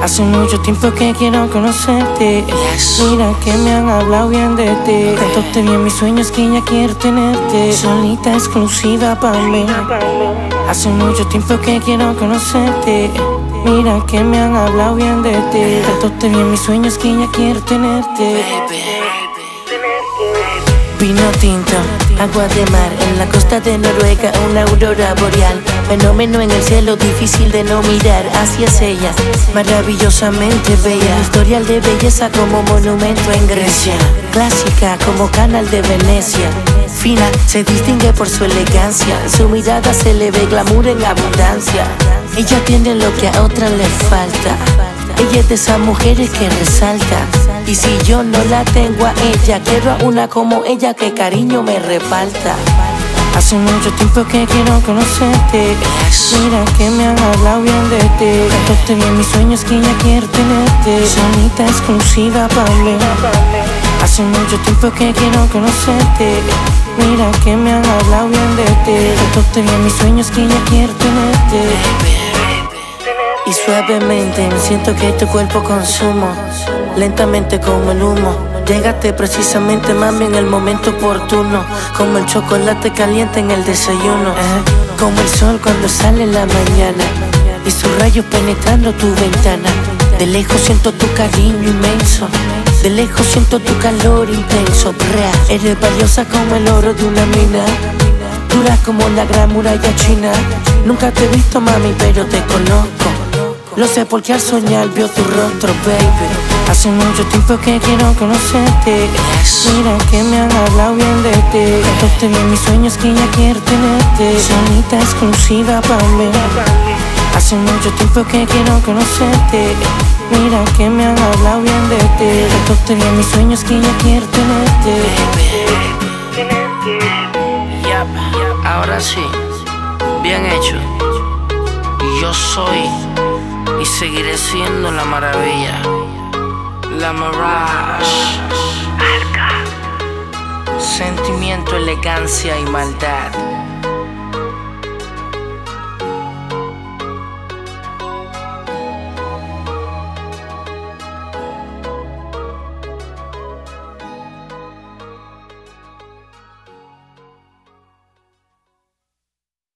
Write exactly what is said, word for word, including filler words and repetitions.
Hace mucho tiempo que quiero conocerte. Mira que me han hablado bien de ti. Tanto te vi en mis sueños que ya quiero tenerte. Solita, exclusiva para mí. Hace mucho tiempo que quiero conocerte. Mira que me han hablado bien de ti. Tanto te vi en mis sueños que ya quiero tenerte. Vino tinto, agua de mar, en la costa de Noruega, una aurora boreal. Fenómeno en el cielo, difícil de no mirar. Así es ella, maravillosamente bella. Historial de belleza como monumento en Grecia. Clásica como canal de Venecia. Fina, se distingue por su elegancia. En su mirada se le ve glamour en abundancia. Ella tiene lo que a otra le falta. Ella es de esas mujeres que resalta. Y si yo no la tengo a ella, quiero a una como ella que cariño me reparta. Hace mucho tiempo que quiero conocerte. Mira que me han hablado bien de ti. Tanto te vi en mis sueños que ya quiero tenerte. Solita, exclusiva para mí. Hace mucho tiempo que quiero conocerte. Mira que me han hablado bien de ti. Tanto te vi en mis sueños que ya quiero tenerte. Y suavemente me siento que tu cuerpo consumo. Lentamente como el humo. Llégate precisamente, mami, en el momento oportuno. Como el chocolate caliente en el desayuno. eh. Como el sol cuando sale en la mañana. Y sus rayos penetrando tu ventana. De lejos siento tu cariño inmenso. De lejos siento tu calor intenso. Brea. Eres valiosa como el oro de una mina. Dura como la gran muralla china. Nunca te he visto, mami, pero te conozco. Lo sé porque al soñar vio tu rostro, baby. Hace mucho tiempo que quiero conocerte. Mira que me han hablado bien de ti. Tanto te vi en mis sueños que ya quiero tenerte. Solita, exclusiva para mí. Hace mucho tiempo que quiero conocerte. Mira que me han hablado bien de ti. Tanto te vi en mis sueños que ya quiero tenerte. Yep, ahora sí, bien hecho. Yo soy y seguiré siendo la maravilla, la Mirage. Sentimiento, elegancia y maldad.